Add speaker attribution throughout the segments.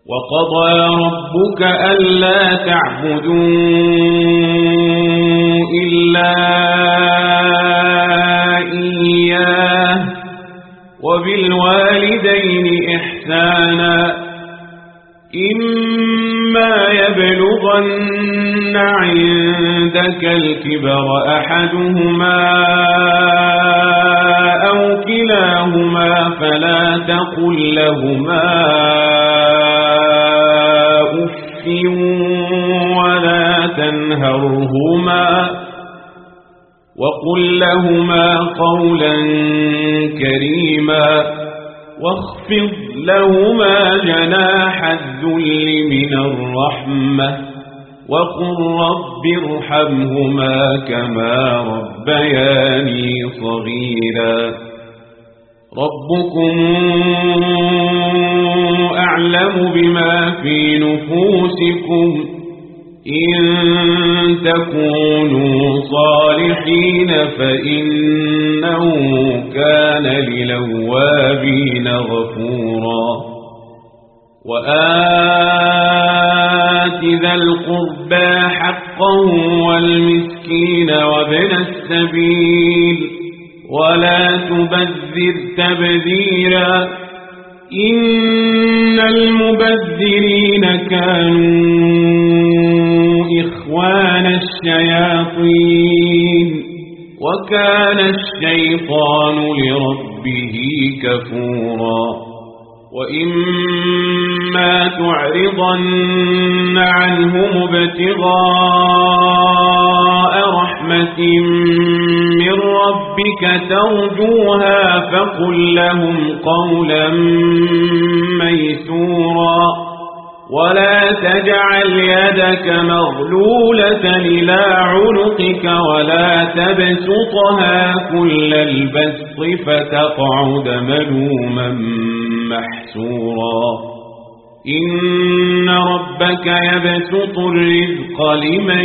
Speaker 1: وقضى ربك ألا تعبدوا إلا إياه وبالوالدين إحسانا إما يبلغن عندك الكبر أحدهما أو كلاهما فلا تقل لهما أف ولا تنهرهما وقل لهما قولا كريما واخفض لهما جناح الذل من الرحمة وقل رب ارحمهما كما ربياني صغيرا ربكم أعلم بما في نفوسكم إن تكونوا صالحين فإنه كان للأوابين غفورا وآت ذا القربى حقه والمسكين وابن السبيل ولا تبذر تبذيرا إن المبذرين كانوا إخوان الشياطين وكان الشيطان لربه كفورا وإما تعرضن عنهم ابتغاء رحمة من ربك ترجوها فقل لهم قولا ميسورا ولا تجعل يدك مغلولة إلى عنقك ولا تبسطها كل البسط فتقعد ملوما محسورا إن ربك يبسط الرزق لمن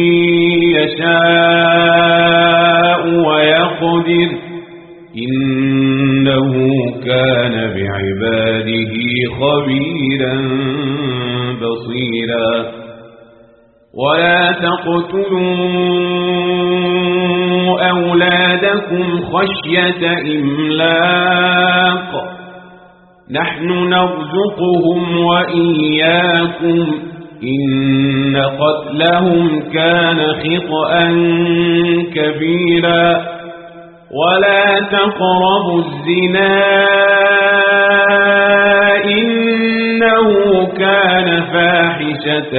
Speaker 1: يشاء ويقدر إنه كان بعباده خبيرا بصيرا ولا تقتلوا أولادكم خشية إملاق نحن نرزقهم وإياكم إن قتلهم كان خطأ كبيرا ولا تقربوا الزنا إنه كان فاحشة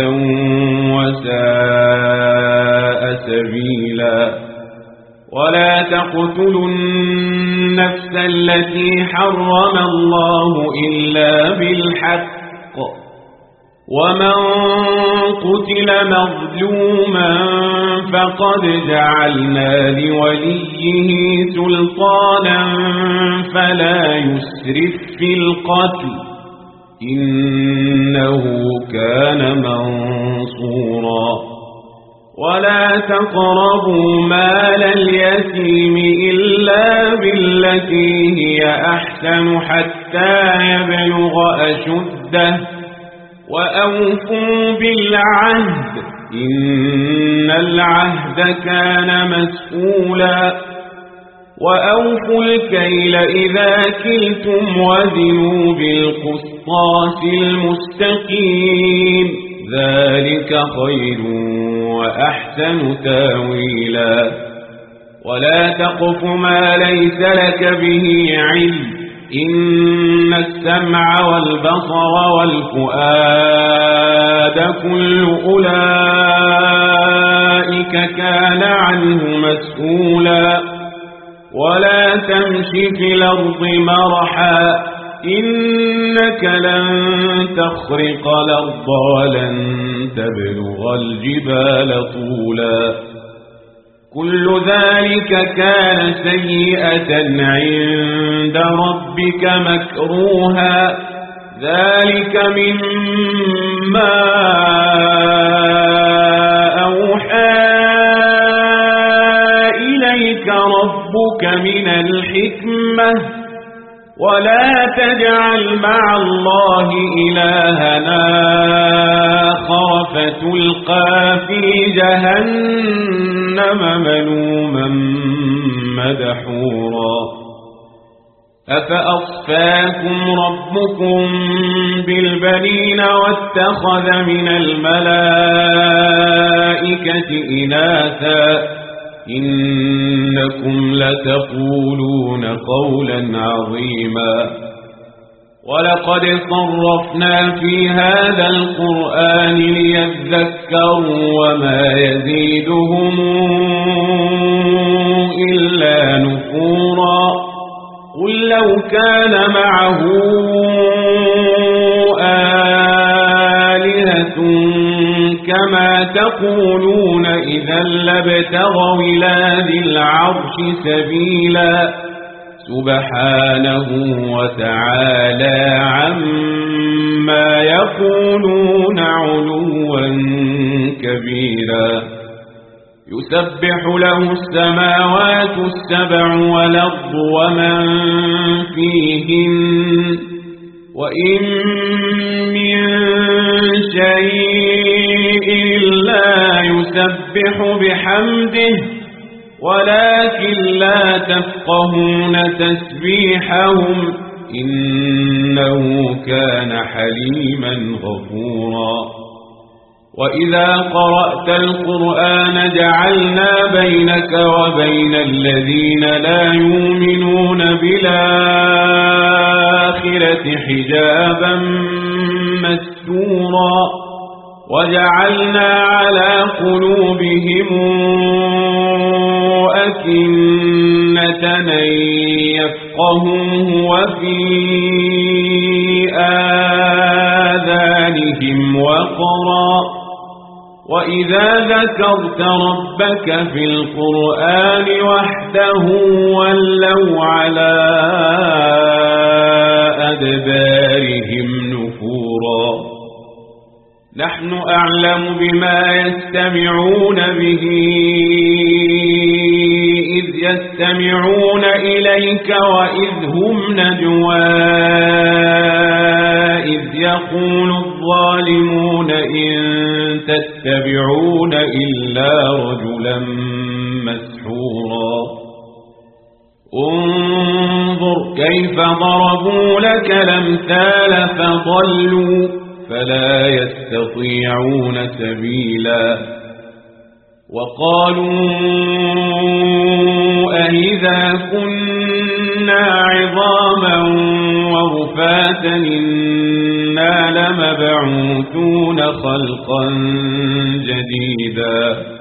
Speaker 1: وساء سبيلا ولا تقتلوا النفس التي حرم الله إلا بالحق ومن قتل مظلوما فقد جعلنا لوليه سلطانا فلا يسرف في القتل إنه كان منصورا ولا تقربوا مال اليتيم إلا بالتي هي أحسن حتى يبلغ أشده وأوفوا بالعهد إن العهد كان مسؤولا وأوفوا الكيل إذا كلتم وزنوا بالقسطاس المستقيم ذلك خير وأحسن تاويلا ولا تقف ما ليس لك به علم إن السمع والبصر والفؤاد كل أولئك كان عنه مسؤولا ولا تمش في الأرض مرحا إنك لن تخرق الأرض ولن تبلغ الجبال طولا كل ذلك كان سيئة عند ربك مكروها ذلك مما أوحى إليك ربك من الحكمة ولا تجعل مع الله إلها آخر فتلقى في جهنم ملوما مدحورا أفأصفاكم ربكم بالبنين واتخذ من الملائكة إناثا إنكم لتقولون قولا عظيما ولقد صرفنا في هذا القرآن ليذكروا وما يزيدهم إلا نفورا قل لو كان معه آلهة كما تقولون إذا لابتغوا إلى ذي العرش سبيلا سبحانه وتعالى عما يقولون علوا كبيرا يسبح له السماوات السبع والأرض ومن فيهن وإن من شيء لا يسبح بحمده ولكن لا تفقهون تسبيحهم إنه كان حليما غفورا وإذا قرأت القرآن جعلنا بينك وبين الذين لا يؤمنون بالآخرة حجابا مستورا وجعلنا على قلوبهم أكنة أن يفقهوه وفي آذانهم وقرا وإذا ذكرت ربك في القرآن وحده ولوا على أدبارهم نفورا نحن أعلم بما يستمعون به إذ يستمعون إليك وإذ هم نجوى إذ يقول الظالمون إن تتبعون إلا رجلا مسحورا انظر كيف ضربوا لك الأمثال فضلوا فلا يستطيعون سبيلا وقالوا أئذا كنا عظاما ورفاتا إنا لمبعوثون خلقا جديدا